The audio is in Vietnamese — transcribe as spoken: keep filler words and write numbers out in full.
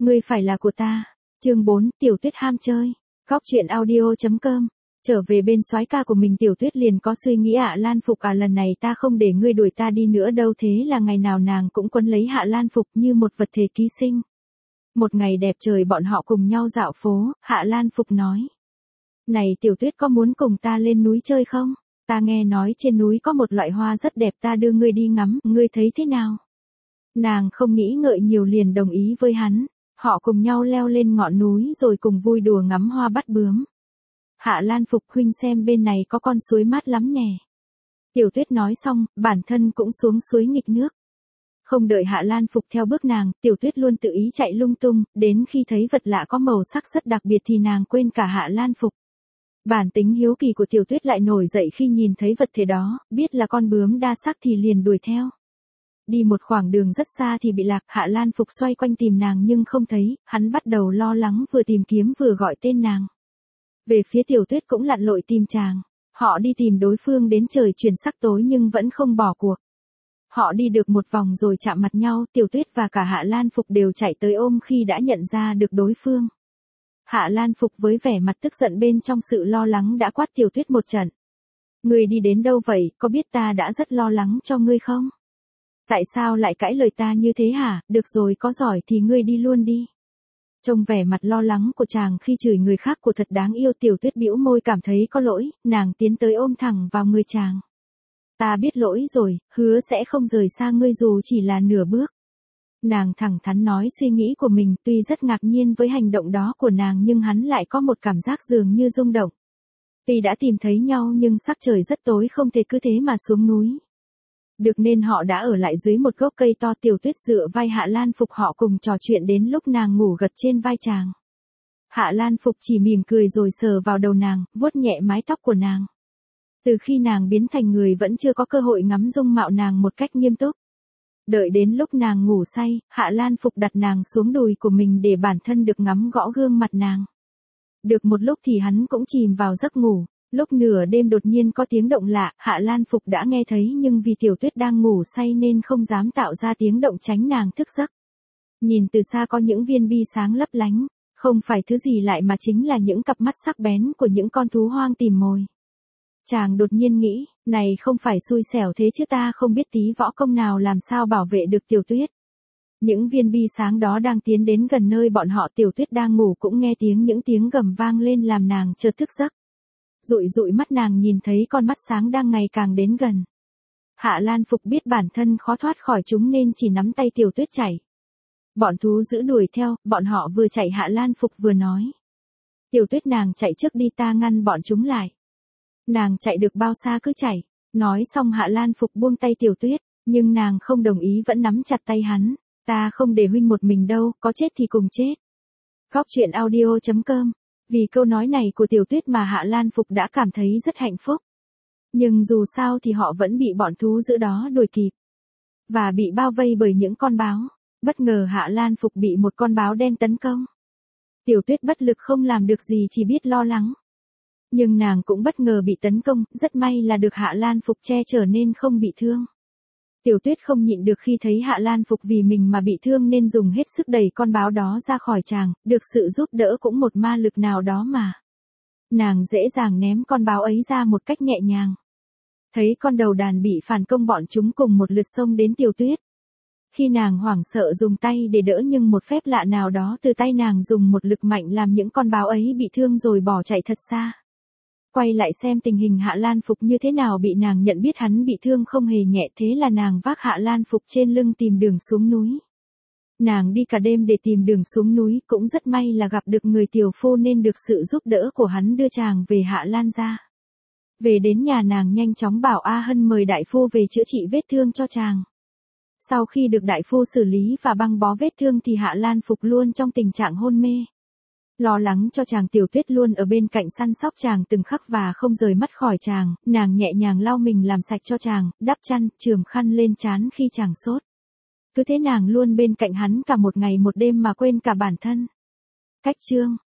Ngươi phải là của ta. Chương bốn, Tiểu Tuyết ham chơi. Góc truyện audio chấm com. Trở về bên soái ca của mình, Tiểu Tuyết liền có suy nghĩ Hạ Lan Phục à, lần này ta không để ngươi đuổi ta đi nữa đâu. Thế là ngày nào nàng cũng quấn lấy Hạ Lan Phục như một vật thể ký sinh. Một ngày đẹp trời bọn họ cùng nhau dạo phố, Hạ Lan Phục nói. Này Tiểu Tuyết, có muốn cùng ta lên núi chơi không? Ta nghe nói trên núi có một loại hoa rất đẹp, ta đưa ngươi đi ngắm, ngươi thấy thế nào? Nàng không nghĩ ngợi nhiều liền đồng ý với hắn. Họ cùng nhau leo lên ngọn núi rồi cùng vui đùa ngắm hoa bắt bướm. Hạ Lan Phục, huynh xem bên này có con suối mát lắm nè. Tiểu Tuyết nói xong, bản thân cũng xuống suối nghịch nước. Không đợi Hạ Lan Phục theo bước nàng, Tiểu Tuyết luôn tự ý chạy lung tung, đến khi thấy vật lạ có màu sắc rất đặc biệt thì nàng quên cả Hạ Lan Phục. Bản tính hiếu kỳ của Tiểu Tuyết lại nổi dậy khi nhìn thấy vật thể đó, biết là con bướm đa sắc thì liền đuổi theo. Đi một khoảng đường rất xa thì bị lạc, Hạ Lan Phục xoay quanh tìm nàng nhưng không thấy, hắn bắt đầu lo lắng, vừa tìm kiếm vừa gọi tên nàng. Về phía Tiểu Tuyết cũng lặn lội tìm chàng. Họ đi tìm đối phương đến trời chuyển sắc tối nhưng vẫn không bỏ cuộc. Họ đi được một vòng rồi chạm mặt nhau, Tiểu Tuyết và cả Hạ Lan Phục đều chạy tới ôm khi đã nhận ra được đối phương. Hạ Lan Phục với vẻ mặt tức giận bên trong sự lo lắng đã quát Tiểu Tuyết một trận. Ngươi đi đến đâu vậy, có biết ta đã rất lo lắng cho ngươi không? Tại sao lại cãi lời ta như thế hả? Được rồi, có giỏi thì ngươi đi luôn đi. Trông vẻ mặt lo lắng của chàng khi chửi người khác của thật đáng yêu, Tiểu Tuyết bĩu môi cảm thấy có lỗi, nàng tiến tới ôm thẳng vào người chàng. Ta biết lỗi rồi, hứa sẽ không rời xa ngươi dù chỉ là nửa bước. Nàng thẳng thắn nói suy nghĩ của mình, tuy rất ngạc nhiên với hành động đó của nàng nhưng hắn lại có một cảm giác dường như rung động. Tuy đã tìm thấy nhau nhưng sắc trời rất tối, không thể cứ thế mà xuống núi. Được nên họ đã ở lại dưới một gốc cây to, Tiểu Tuyết dựa vai Hạ Lan Phục, họ cùng trò chuyện đến lúc nàng ngủ gật trên vai chàng. Hạ Lan Phục chỉ mỉm cười rồi sờ vào đầu nàng, vuốt nhẹ mái tóc của nàng. Từ khi nàng biến thành người vẫn chưa có cơ hội ngắm dung mạo nàng một cách nghiêm túc. Đợi đến lúc nàng ngủ say, Hạ Lan Phục đặt nàng xuống đùi của mình để bản thân được ngắm gõ gương mặt nàng. Được một lúc thì hắn cũng chìm vào giấc ngủ. Lúc nửa đêm đột nhiên có tiếng động lạ, Hạ Lan Phục đã nghe thấy nhưng vì Tiểu Tuyết đang ngủ say nên không dám tạo ra tiếng động tránh nàng thức giấc. Nhìn từ xa có những viên bi sáng lấp lánh, không phải thứ gì lại mà chính là những cặp mắt sắc bén của những con thú hoang tìm mồi. Chàng đột nhiên nghĩ, này không phải xui xẻo thế chứ, ta không biết tí võ công nào làm sao bảo vệ được Tiểu Tuyết. Những viên bi sáng đó đang tiến đến gần nơi bọn họ, Tiểu Tuyết đang ngủ cũng nghe tiếng những tiếng gầm vang lên làm nàng chợt thức giấc. Dụi dụi mắt nàng nhìn thấy con mắt sáng đang ngày càng đến gần. Hạ Lan Phục biết bản thân khó thoát khỏi chúng nên chỉ nắm tay Tiểu Tuyết chạy. Bọn thú dữ đuổi theo, bọn họ vừa chạy Hạ Lan Phục vừa nói. Tiểu Tuyết, nàng chạy trước đi, ta ngăn bọn chúng lại. Nàng chạy được bao xa cứ chạy. Nói xong Hạ Lan Phục buông tay Tiểu Tuyết, nhưng nàng không đồng ý, vẫn nắm chặt tay hắn. Ta không để huynh một mình đâu, có chết thì cùng chết. Góc truyện audio chấm com. Vì câu nói này của Tiểu Tuyết mà Hạ Lan Phục đã cảm thấy rất hạnh phúc. Nhưng dù sao thì họ vẫn bị bọn thú dữ đó đuổi kịp. Và bị bao vây bởi những con báo. Bất ngờ Hạ Lan Phục bị một con báo đen tấn công. Tiểu Tuyết bất lực không làm được gì, chỉ biết lo lắng. Nhưng nàng cũng bất ngờ bị tấn công, rất may là được Hạ Lan Phục che chở nên không bị thương. Tiểu Tuyết không nhịn được khi thấy Hạ Lan Phục vì mình mà bị thương nên dùng hết sức đẩy con báo đó ra khỏi chàng, được sự giúp đỡ cũng một ma lực nào đó mà. Nàng dễ dàng ném con báo ấy ra một cách nhẹ nhàng. Thấy con đầu đàn bị phản công, bọn chúng cùng một lượt xông đến Tiểu Tuyết. Khi nàng hoảng sợ dùng tay để đỡ nhưng một phép lạ nào đó từ tay nàng dùng một lực mạnh làm những con báo ấy bị thương rồi bỏ chạy thật xa. Quay lại xem tình hình Hạ Lan Phục như thế nào, bị nàng nhận biết hắn bị thương không hề nhẹ, thế là nàng vác Hạ Lan Phục trên lưng tìm đường xuống núi. Nàng đi cả đêm để tìm đường xuống núi, cũng rất may là gặp được người tiểu phu nên được sự giúp đỡ của hắn đưa chàng về Hạ Lan gia. Về đến nhà nàng nhanh chóng bảo A Hân mời đại phu về chữa trị vết thương cho chàng. Sau khi được đại phu xử lý và băng bó vết thương thì Hạ Lan Phục luôn trong tình trạng hôn mê. Lo lắng cho chàng, Tiểu Tuyết luôn ở bên cạnh săn sóc chàng từng khắc và không rời mắt khỏi chàng, nàng nhẹ nhàng lau mình làm sạch cho chàng, đắp chăn, chườm khăn lên trán khi chàng sốt. Cứ thế nàng luôn bên cạnh hắn cả một ngày một đêm mà quên cả bản thân. Cách chương